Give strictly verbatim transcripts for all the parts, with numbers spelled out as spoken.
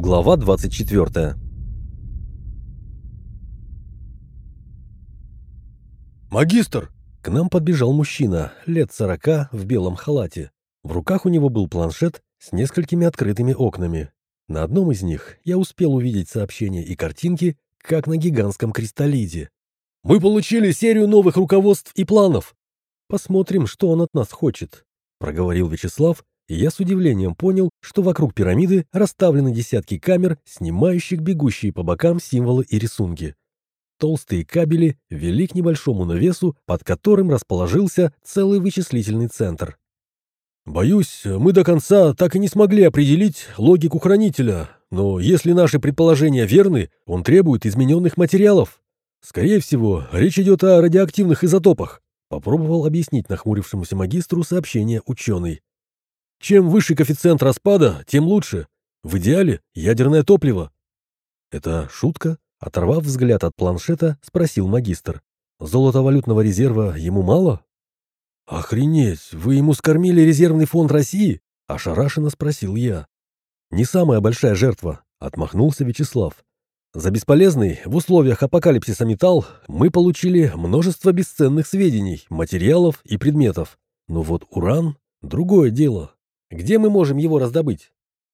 Глава двадцать четвёртая. «Магистр!» К нам подбежал мужчина, лет сорока, в белом халате. В руках у него был планшет с несколькими открытыми окнами. На одном из них я успел увидеть сообщения и картинки, как на гигантском кристаллиде. «Мы получили серию новых руководств и планов!» «Посмотрим, что он от нас хочет», — проговорил Вячеслав, и я с удивлением понял, что вокруг пирамиды расставлены десятки камер, снимающих бегущие по бокам символы и рисунки. Толстые кабели вели к небольшому навесу, под которым расположился целый вычислительный центр. «Боюсь, мы до конца так и не смогли определить логику хранителя, но если наши предположения верны, он требует измененных материалов. Скорее всего, речь идет о радиоактивных изотопах», — попробовал объяснить нахмурившемуся магистру сообщение ученый. «Чем выше коэффициент распада, тем лучше. В идеале ядерное топливо». «Это шутка?» — оторвав взгляд от планшета, спросил магистр. «Золотовалютного резерва ему мало?» «Охренеть, вы ему скормили резервный фонд России?» — ошарашенно спросил я. «Не самая большая жертва», — отмахнулся Вячеслав. «За бесполезный в условиях апокалипсиса металл мы получили множество бесценных сведений, материалов и предметов. Но вот уран — другое дело. Где мы можем его раздобыть?»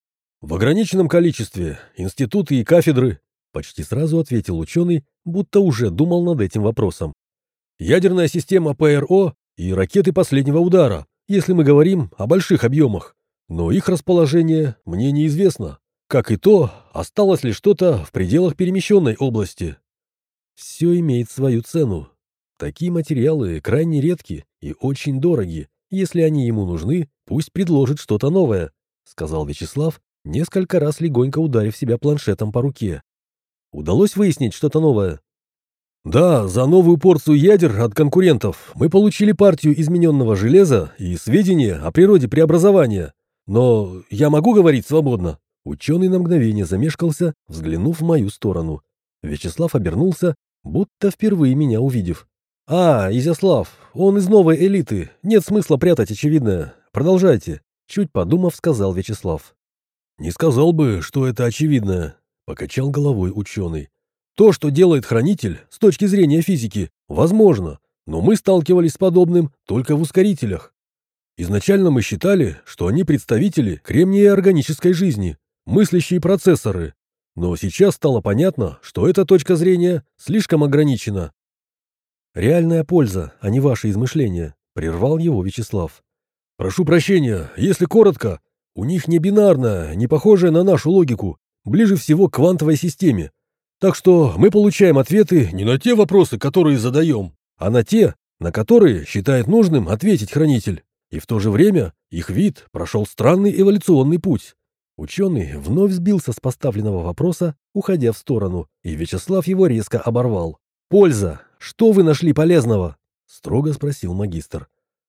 «В ограниченном количестве. Институты и кафедры», — почти сразу ответил ученый, будто уже думал над этим вопросом. «Ядерная система ПРО и ракеты последнего удара, если мы говорим о больших объемах. Но их расположение мне неизвестно. Как и то, осталось ли что-то в пределах перемещенной области». «Все имеет свою цену. Такие материалы крайне редки и очень дороги. Если они ему нужны, пусть предложит что-то новое», — сказал Вячеслав, несколько раз легонько ударив себя планшетом по руке. «Удалось выяснить что-то новое?» «Да, за новую порцию ядер от конкурентов мы получили партию измененного железа и сведения о природе преобразования. Но я могу говорить свободно?» Ученый на мгновение замешкался, взглянув в мою сторону. Вячеслав обернулся, будто впервые меня увидев. «А, Изяслав, он из новой элиты. Нет смысла прятать очевидное. Продолжайте», — чуть подумав, сказал Вячеслав. «Не сказал бы, что это очевидно», — покачал головой ученый. «То, что делает хранитель, с точки зрения физики, возможно, но мы сталкивались с подобным только в ускорителях. Изначально мы считали, что они представители кремниевой органической жизни, мыслящие процессоры, но сейчас стало понятно, что эта точка зрения слишком ограничена». «Реальная польза, а не ваши измышления», — прервал его Вячеслав. «Прошу прощения, если коротко, у них не бинарная, не похожая на нашу логику, ближе всего к квантовой системе. Так что мы получаем ответы не на те вопросы, которые задаем, а на те, на которые считает нужным ответить хранитель. И в то же время их вид прошел странный эволюционный путь». Ученый вновь сбился с поставленного вопроса, уходя в сторону, и Вячеслав его резко оборвал. «Польза! Что вы нашли полезного?» — строго спросил магистр.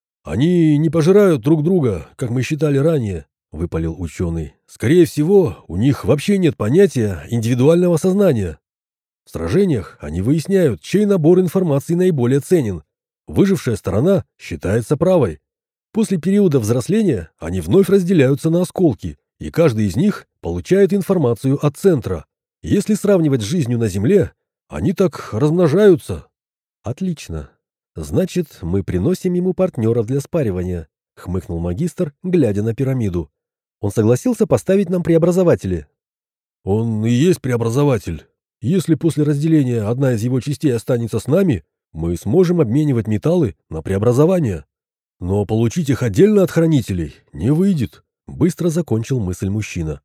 «Они не пожирают друг друга, как мы считали ранее», — выпалил ученый. «Скорее всего, у них вообще нет понятия индивидуального сознания. В сражениях они выясняют, чей набор информации наиболее ценен. Выжившая сторона считается правой. После периода взросления они вновь разделяются на осколки, и каждый из них получает информацию от центра. Если сравнивать с жизнью на Земле, они так размножаются». «Отлично. Значит, мы приносим ему партнеров для спаривания», — хмыкнул магистр, глядя на пирамиду. «Он согласился поставить нам преобразователи». «Он и есть преобразователь. Если после разделения одна из его частей останется с нами, мы сможем обменивать металлы на преобразование. Но получить их отдельно от хранителей не выйдет», — быстро закончил мысль мужчина.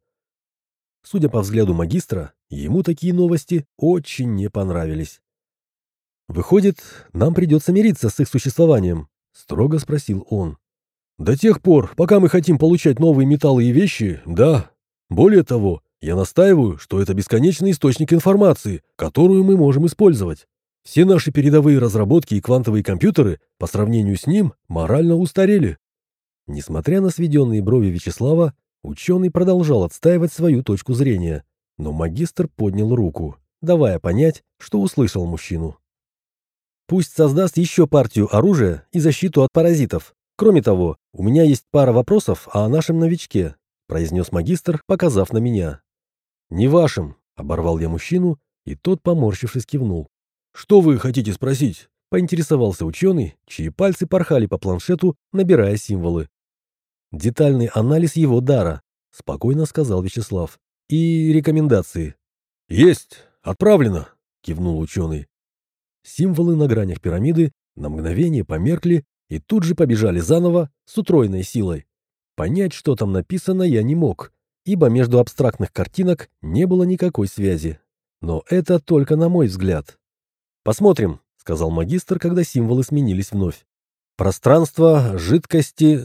Судя по взгляду магистра, ему такие новости очень не понравились. «Выходит, нам придется мириться с их существованием?» — строго спросил он. «До тех пор, пока мы хотим получать новые металлы и вещи, да. Более того, я настаиваю, что это бесконечный источник информации, которую мы можем использовать. Все наши передовые разработки и квантовые компьютеры по сравнению с ним морально устарели». Несмотря на сведенные брови Вячеслава, ученый продолжал отстаивать свою точку зрения, но магистр поднял руку, давая понять, что услышал мужчину. «Пусть создаст еще партию оружия и защиту от паразитов. Кроме того, у меня есть пара вопросов о нашем новичке», — произнес магистр, показав на меня. «Не вашим», — оборвал я мужчину, и тот, поморщившись, кивнул. «Что вы хотите спросить?» — поинтересовался ученый, чьи пальцы порхали по планшету, набирая символы. «Детальный анализ его дара», — спокойно сказал Вячеслав. «И рекомендации». «Есть! Отправлено!» — кивнул ученый. Символы на гранях пирамиды на мгновение померкли и тут же побежали заново с утроенной силой. Понять, что там написано, я не мог, ибо между абстрактных картинок не было никакой связи. Но это только на мой взгляд. «Посмотрим», — сказал магистр, когда символы сменились вновь. «Пространство, жидкости...»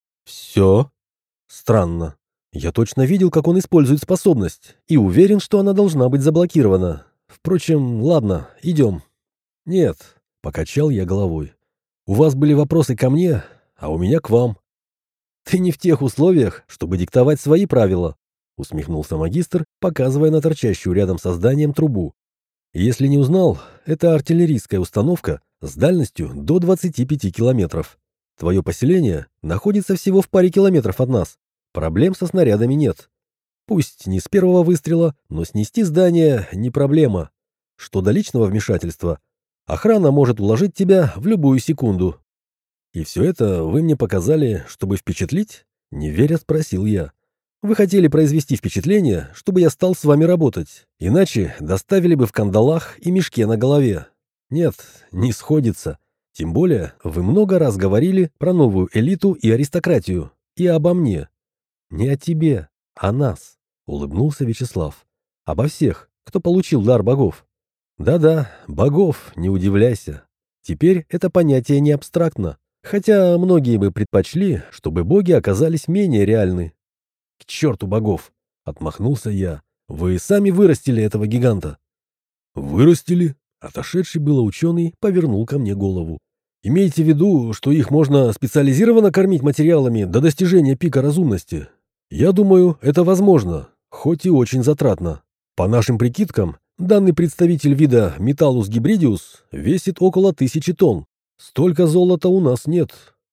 «Все?» «Странно. Я точно видел, как он использует способность, и уверен, что она должна быть заблокирована. Впрочем, ладно, идем». «Нет», — покачал я головой. «У вас были вопросы ко мне, а у меня к вам». «Ты не в тех условиях, чтобы диктовать свои правила», — усмехнулся магистр, показывая на торчащую рядом со зданием трубу. «Если не узнал, это артиллерийская установка с дальностью до двадцати пяти километров. Твое поселение находится всего в паре километров от нас. Проблем со снарядами нет. Пусть не с первого выстрела, но снести здание не проблема. Что до личного вмешательства, охрана может уложить тебя в любую секунду». «И все это вы мне показали, чтобы впечатлить?» — не веря спросил я. «Вы хотели произвести впечатление, чтобы я стал с вами работать, иначе доставили бы в кандалах и мешке на голове. Нет, не сходится. Тем более вы много раз говорили про новую элиту и аристократию, и обо мне». «Не о тебе, а нас», — улыбнулся Вячеслав. «Обо всех, кто получил дар богов». «Да-да, богов, не удивляйся. Теперь это понятие не абстрактно. Хотя многие бы предпочли, чтобы боги оказались менее реальны». «К черту богов!» — отмахнулся я. «Вы сами вырастили этого гиганта». «Вырастили?» — отошедший было ученый повернул ко мне голову. «Имейте в виду, что их можно специализированно кормить материалами до достижения пика разумности. Я думаю, это возможно, хоть и очень затратно. По нашим прикидкам, данный представитель вида Metallus Gybridius весит около тысячи тонн. Столько золота у нас нет».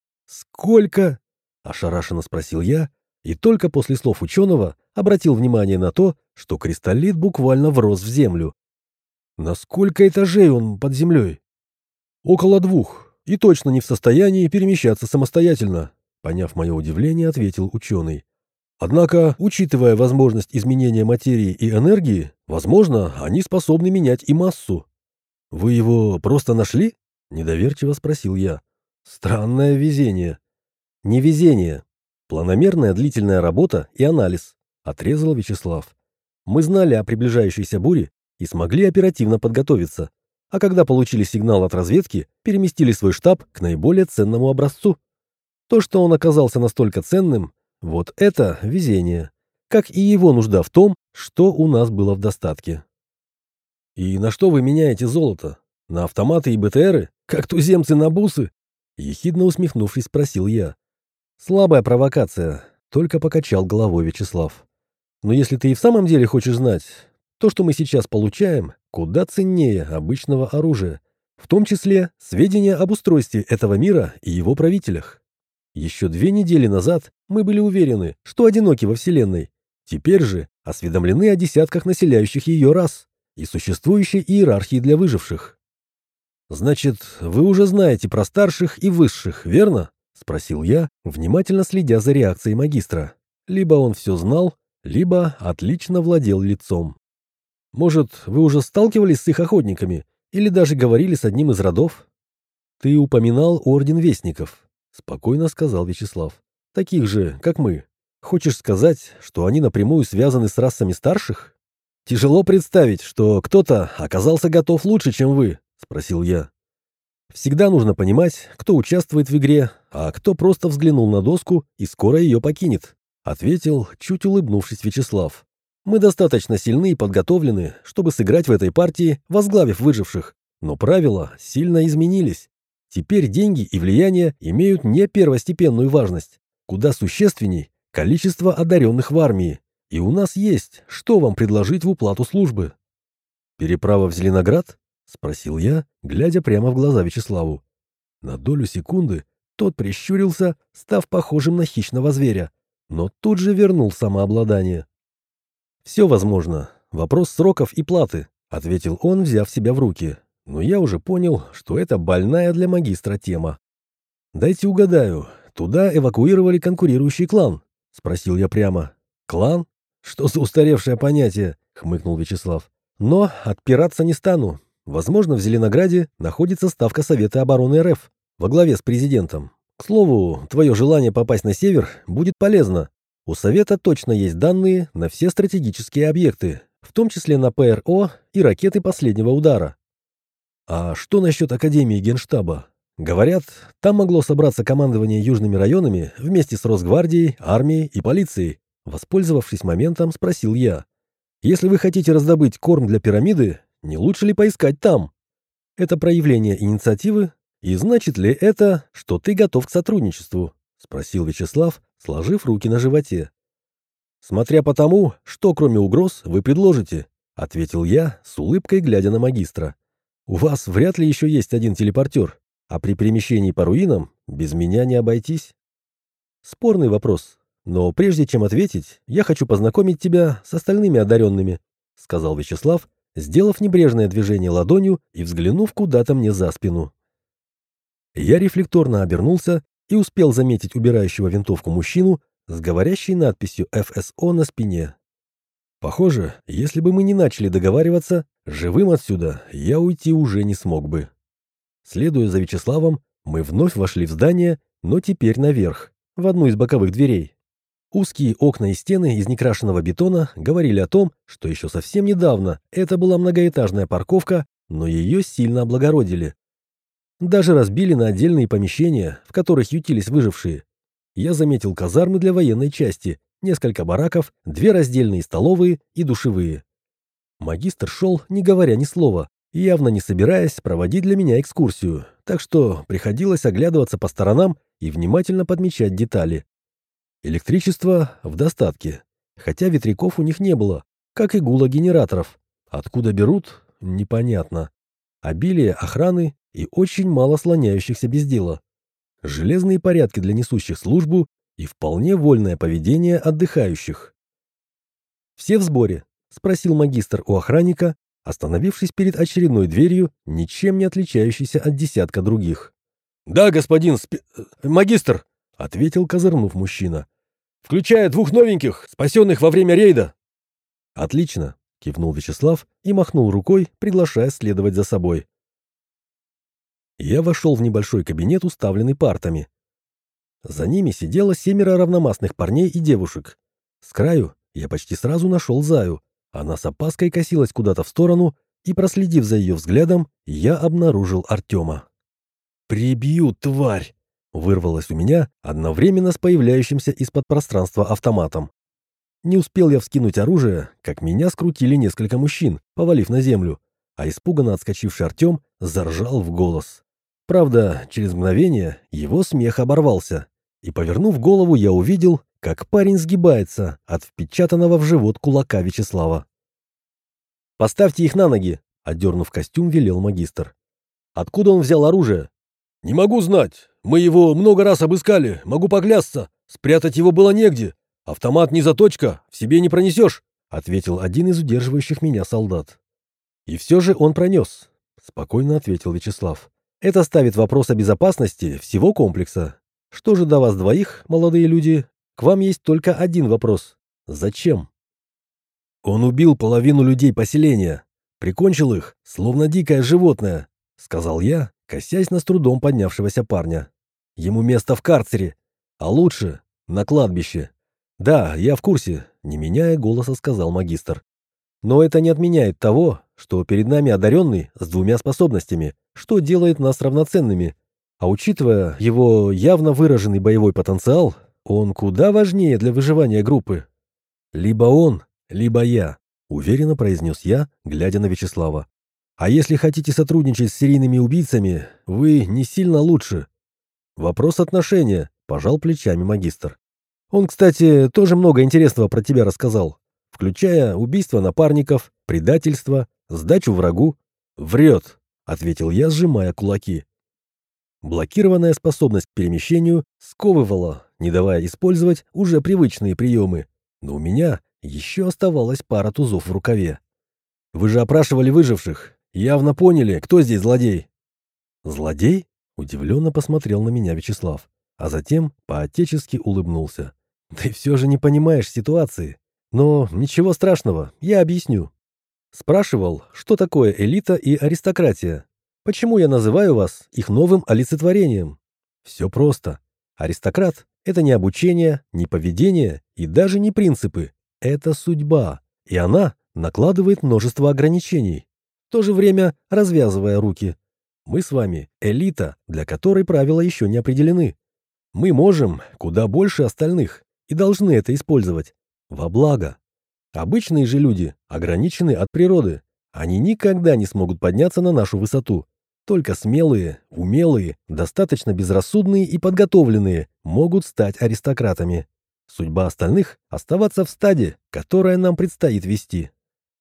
«Сколько?» — ошарашенно спросил я, и только после слов ученого обратил внимание на то, что кристаллит буквально врос в землю. «На сколько этажей он под землей?» «Около двух, и точно не в состоянии перемещаться самостоятельно», — поняв мое удивление, ответил ученый. «Однако, учитывая возможность изменения материи и энергии, возможно, они способны менять и массу». «Вы его просто нашли?» — недоверчиво спросил я. «Странное везение». «Не везение. Планомерная длительная работа и анализ», — отрезал Вячеслав. «Мы знали о приближающейся буре и смогли оперативно подготовиться. А когда получили сигнал от разведки, переместили свой штаб к наиболее ценному образцу. То, что он оказался настолько ценным, вот это везение. Как и его нужда в том, что у нас было в достатке». «И на что вы меняете золото? На автоматы и БТРы? Как туземцы на бусы?» Ехидно усмехнувшись, спросил я. «Слабая провокация», — только покачал головой Вячеслав. «Но если ты и в самом деле хочешь знать, то, что мы сейчас получаем, куда ценнее обычного оружия, в том числе сведения об устройстве этого мира и его правителях. Еще две недели назад мы были уверены, что одиноки во Вселенной. Теперь же осведомлены о десятках населяющих ее рас и существующей иерархии для выживших». «Значит, вы уже знаете про старших и высших, верно?» — спросил я, внимательно следя за реакцией магистра. Либо он все знал, либо отлично владел лицом. «Может, вы уже сталкивались с их охотниками или даже говорили с одним из родов?» «Ты упоминал Орден Вестников», — спокойно сказал Вячеслав. «Таких же, как мы. Хочешь сказать, что они напрямую связаны с расами старших?» «Тяжело представить, что кто-то оказался готов лучше, чем вы», — спросил я. «Всегда нужно понимать, кто участвует в игре, а кто просто взглянул на доску и скоро ее покинет», — ответил, чуть улыбнувшись, Вячеслав. «Мы достаточно сильны и подготовлены, чтобы сыграть в этой партии, возглавив выживших. Но правила сильно изменились. Теперь деньги и влияние имеют не первостепенную важность. Куда существенней количество одаренных в армии. И у нас есть, что вам предложить в уплату службы». «Переправа в Зеленоград?» — спросил я, глядя прямо в глаза Вячеславу. На долю секунды тот прищурился, став похожим на хищного зверя, но тут же вернул самообладание. «Все возможно. Вопрос сроков и платы», — ответил он, взяв себя в руки. Но я уже понял, что это больная для магистра тема. «Дайте угадаю, туда эвакуировали конкурирующий клан?» — спросил я прямо. «Клан? Что за устаревшее понятие?» — хмыкнул Вячеслав. «Но отпираться не стану. Возможно, в Зеленограде находится ставка Совета обороны РФ во главе с президентом. К слову, твое желание попасть на север будет полезно. У Совета точно есть данные на все стратегические объекты, в том числе на ПРО и ракеты последнего удара». «А что насчет Академии Генштаба? Говорят, там могло собраться командование южными районами вместе с Росгвардией, армией и полицией». Воспользовавшись моментом, спросил я. «Если вы хотите раздобыть корм для пирамиды, не лучше ли поискать там? Это проявление инициативы? И значит ли это, что ты готов к сотрудничеству?» — спросил Вячеслав, сложив руки на животе. «Смотря по тому, что кроме угроз вы предложите», — ответил я, с улыбкой глядя на магистра. «У вас вряд ли еще есть один телепортер, а при перемещении по руинам без меня не обойтись». «Спорный вопрос. Но прежде чем ответить, я хочу познакомить тебя с остальными одаренными», — сказал Вячеслав, сделав небрежное движение ладонью и взглянув куда-то мне за спину. Я рефлекторно обернулся и успел заметить убирающего винтовку мужчину с говорящей надписью «эф эс о» на спине. Похоже, если бы мы не начали договариваться, живым отсюда я уйти уже не смог бы. Следуя за Вячеславом, мы вновь вошли в здание, но теперь наверх, в одну из боковых дверей. Узкие окна и стены из некрашенного бетона говорили о том, что еще совсем недавно это была многоэтажная парковка, но ее сильно облагородили. Даже разбили на отдельные помещения, в которых ютились выжившие. Я заметил казармы для военной части, несколько бараков, две раздельные столовые и душевые. Магистр шел, не говоря ни слова, явно не собираясь проводить для меня экскурсию, так что приходилось оглядываться по сторонам и внимательно подмечать детали. Электричество в достатке, хотя ветряков у них не было, как и гула генераторов. Откуда берут, непонятно. Обилие охраны и очень мало слоняющихся без дела. Железные порядки для несущих службу и вполне вольное поведение отдыхающих. «Все в сборе?» — спросил магистр у охранника, остановившись перед очередной дверью, ничем не отличающейся от десятка других. «Да, господин спи... магистр», — ответил, козырнув мужчина. «Включая двух новеньких, спасенных во время рейда». «Отлично», — кивнул Вячеслав и махнул рукой, приглашая следовать за собой. Я вошел в небольшой кабинет, уставленный партами. За ними сидело семеро равномастных парней и девушек. С краю я почти сразу нашел Заю. Она с опаской косилась куда-то в сторону, и, проследив за ее взглядом, я обнаружил Артема. «Прибью, тварь!» — вырвалось у меня одновременно с появляющимся из-под пространства автоматом. Не успел я вскинуть оружие, как меня скрутили несколько мужчин, повалив на землю, а испуганно отскочивший Артем заржал в голос. Правда, через мгновение его смех оборвался, и, повернув голову, я увидел, как парень сгибается от впечатанного в живот кулака Вячеслава. «Поставьте их на ноги!» — отдернув костюм, велел магистр. «Откуда он взял оружие?» «Не могу знать. Мы его много раз обыскали, могу поклясться. Спрятать его было негде. Автомат не заточка, в себе не пронесешь», — ответил один из удерживающих меня солдат. «И все же он пронес», — спокойно ответил Вячеслав. «Это ставит вопрос о безопасности всего комплекса. Что же до вас двоих, молодые люди? К вам есть только один вопрос. Зачем?» «Он убил половину людей поселения, прикончил их, словно дикое животное», — сказал я, косясь на с трудом поднявшегося парня. «Ему место в карцере, а лучше на кладбище». «Да, я в курсе», — не меняя голоса, сказал магистр. «Но это не отменяет того, что перед нами одаренный с двумя способностями, что делает нас равноценными. А учитывая его явно выраженный боевой потенциал, он куда важнее для выживания группы. Либо он, либо я», — уверенно произнес я, глядя на Вячеслава. «А если хотите сотрудничать с серийными убийцами, вы не сильно лучше». «Вопрос отношения», — пожал плечами магистр. «Он, кстати, тоже много интересного про тебя рассказал, включая убийство напарников, предательство, сдачу врагу». «Врет», — ответил я, сжимая кулаки. Блокированная способность к перемещению сковывала, не давая использовать уже привычные приемы, но у меня Еще оставалась пара тузов в рукаве. «Вы же опрашивали выживших. Явно поняли, кто здесь злодей». «Злодей?» — удивленно посмотрел на меня Вячеслав, а затем по-отечески улыбнулся. «Ты все же не понимаешь ситуации. Но ничего страшного, я объясню. Спрашивал, что такое элита и аристократия. Почему я называю вас их новым олицетворением? Все просто. Аристократ — это не обучение, не поведение и даже не принципы. Это судьба, и она накладывает множество ограничений, в то же время развязывая руки. Мы с вами элита, для которой правила еще не определены. Мы можем куда больше остальных и должны это использовать во благо. Обычные же люди ограничены от природы. Они никогда не смогут подняться на нашу высоту. Только смелые, умелые, достаточно безрассудные и подготовленные могут стать аристократами. Судьба остальных — оставаться в стаде, которое нам предстоит вести.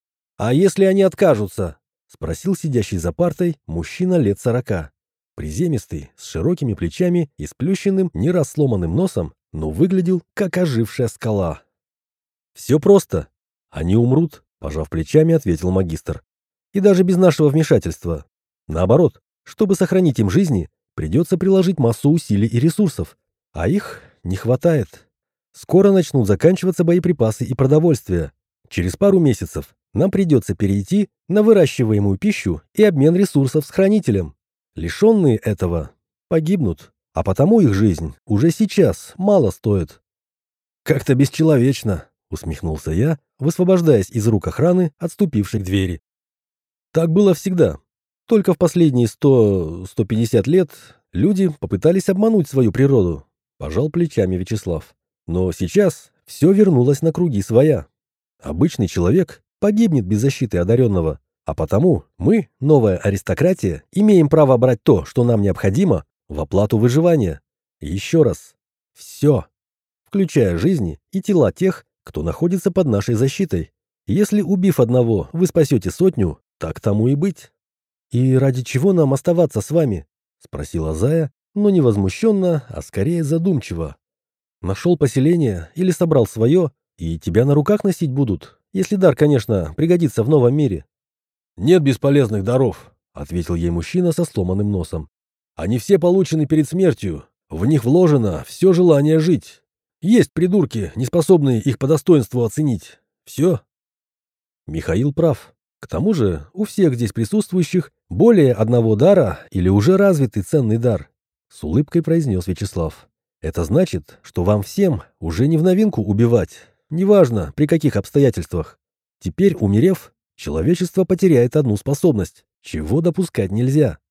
«А если они откажутся?» — спросил сидящий за партой мужчина лет сорока. Приземистый, с широкими плечами и сплющенным, не раз сломанным носом, но выглядел как ожившая скала. «Все просто. Они умрут», — пожав плечами, ответил магистр. «И даже без нашего вмешательства. Наоборот, чтобы сохранить им жизни, придется приложить массу усилий и ресурсов, а их не хватает. Скоро начнут заканчиваться боеприпасы и продовольствие. Через пару месяцев нам придется перейти на выращиваемую пищу и обмен ресурсов с хранителем. Лишенные этого погибнут, а потому их жизнь уже сейчас мало стоит». «Как-то бесчеловечно», — усмехнулся я, высвобождаясь из рук охраны, отступившей к двери. «Так было всегда. Только в последние сто — сто пятьдесят лет люди попытались обмануть свою природу», — пожал плечами Вячеслав. «Но сейчас все вернулось на круги своя. Обычный человек погибнет без защиты одаренного, а потому мы, новая аристократия, имеем право брать то, что нам необходимо, в оплату выживания. И еще раз, все, включая жизни и тела тех, кто находится под нашей защитой. Если, убив одного, вы спасете сотню, так тому и быть». «И ради чего нам оставаться с вами?» — спросила Зая, но не возмущенно, а скорее задумчиво. «Нашел поселение или собрал свое, и тебя на руках носить будут, если дар, конечно, пригодится в новом мире». «Нет бесполезных даров», — ответил ей мужчина со сломанным носом. «Они все получены перед смертью. В них вложено все желание жить. Есть придурки, не способные их по достоинству оценить. Все». Михаил прав. К тому же у всех здесь присутствующих более одного дара или уже развитый ценный дар, с улыбкой произнес Вячеслав. Это значит, что вам всем уже не в новинку убивать, неважно при каких обстоятельствах. Теперь, умерев, человечество потеряет одну способность, чего допускать нельзя.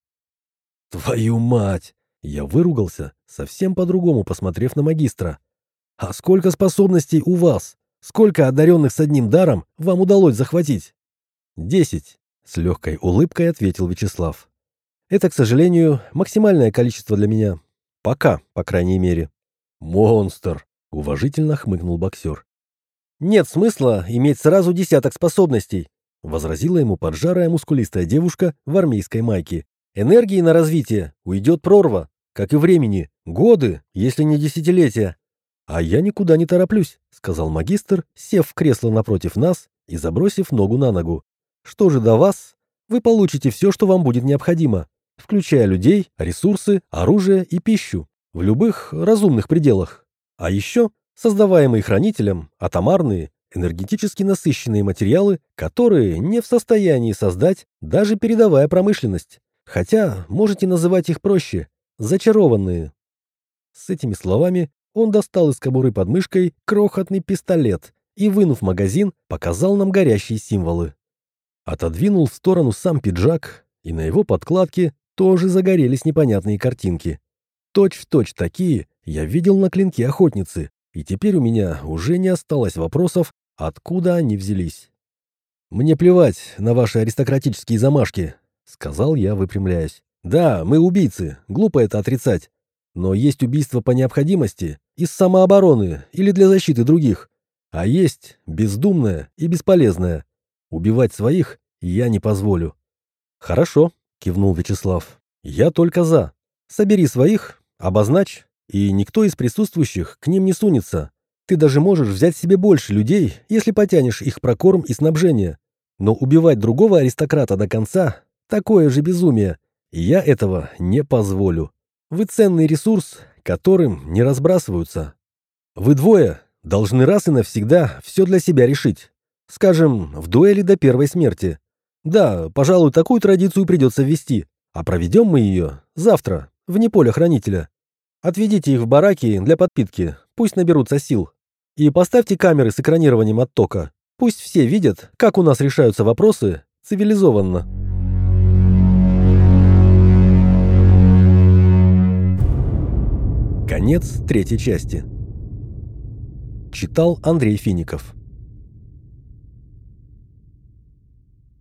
«Твою мать!» — я выругался, совсем по-другому посмотрев на магистра. «А сколько способностей у вас? Сколько одаренных с одним даром вам удалось захватить?» «Десять», — с легкой улыбкой ответил Вячеслав. «Это, к сожалению, максимальное количество для меня. Пока, по крайней мере». «Монстр», — уважительно хмыкнул боксер. «Нет смысла иметь сразу десяток способностей», — возразила ему поджарая мускулистая девушка в армейской майке. «Энергии на развитие уйдет прорва, как и времени, годы, если не десятилетия». «А я никуда не тороплюсь», — сказал магистр, сев в кресло напротив нас и забросив ногу на ногу. «Что же до вас? Вы получите все, что вам будет необходимо, включая людей, ресурсы, оружие и пищу, в любых разумных пределах. А еще создаваемые хранителем атомарные, энергетически насыщенные материалы, которые не в состоянии создать даже передовая промышленность. Хотя можете называть их проще – зачарованные». С этими словами он достал из кобуры под мышкой крохотный пистолет и, вынув магазин, показал нам горящие символы. Отодвинул в сторону сам пиджак, и на его подкладке тоже загорелись непонятные картинки. Точь-в-точь такие я видел на клинке охотницы, и теперь у меня уже не осталось вопросов, откуда они взялись. «Мне плевать на ваши аристократические замашки», — сказал я, выпрямляясь. «Да, мы убийцы, глупо это отрицать. Но есть убийство по необходимости, из самообороны или для защиты других. А есть бездумное и бесполезное. Убивать своих я не позволю». «Хорошо», — кивнул Вячеслав. «Я только за. Собери своих, обозначь, и никто из присутствующих к ним не сунется. Ты даже можешь взять себе больше людей, если потянешь их прокорм и снабжение. Но убивать другого аристократа до конца – такое же безумие, и я этого не позволю. Вы ценный ресурс, которым не разбрасываются. Вы двое должны раз и навсегда все для себя решить. Скажем, в дуэли до первой смерти. Да, пожалуй, такую традицию придется ввести, а проведем мы ее завтра, вне поля хранителя. Отведите их в бараки для подпитки, пусть наберутся сил. И поставьте камеры с экранированием оттока. Пусть все видят, как у нас решаются вопросы цивилизованно. Конец третьей части. Читал Андрей Фиников.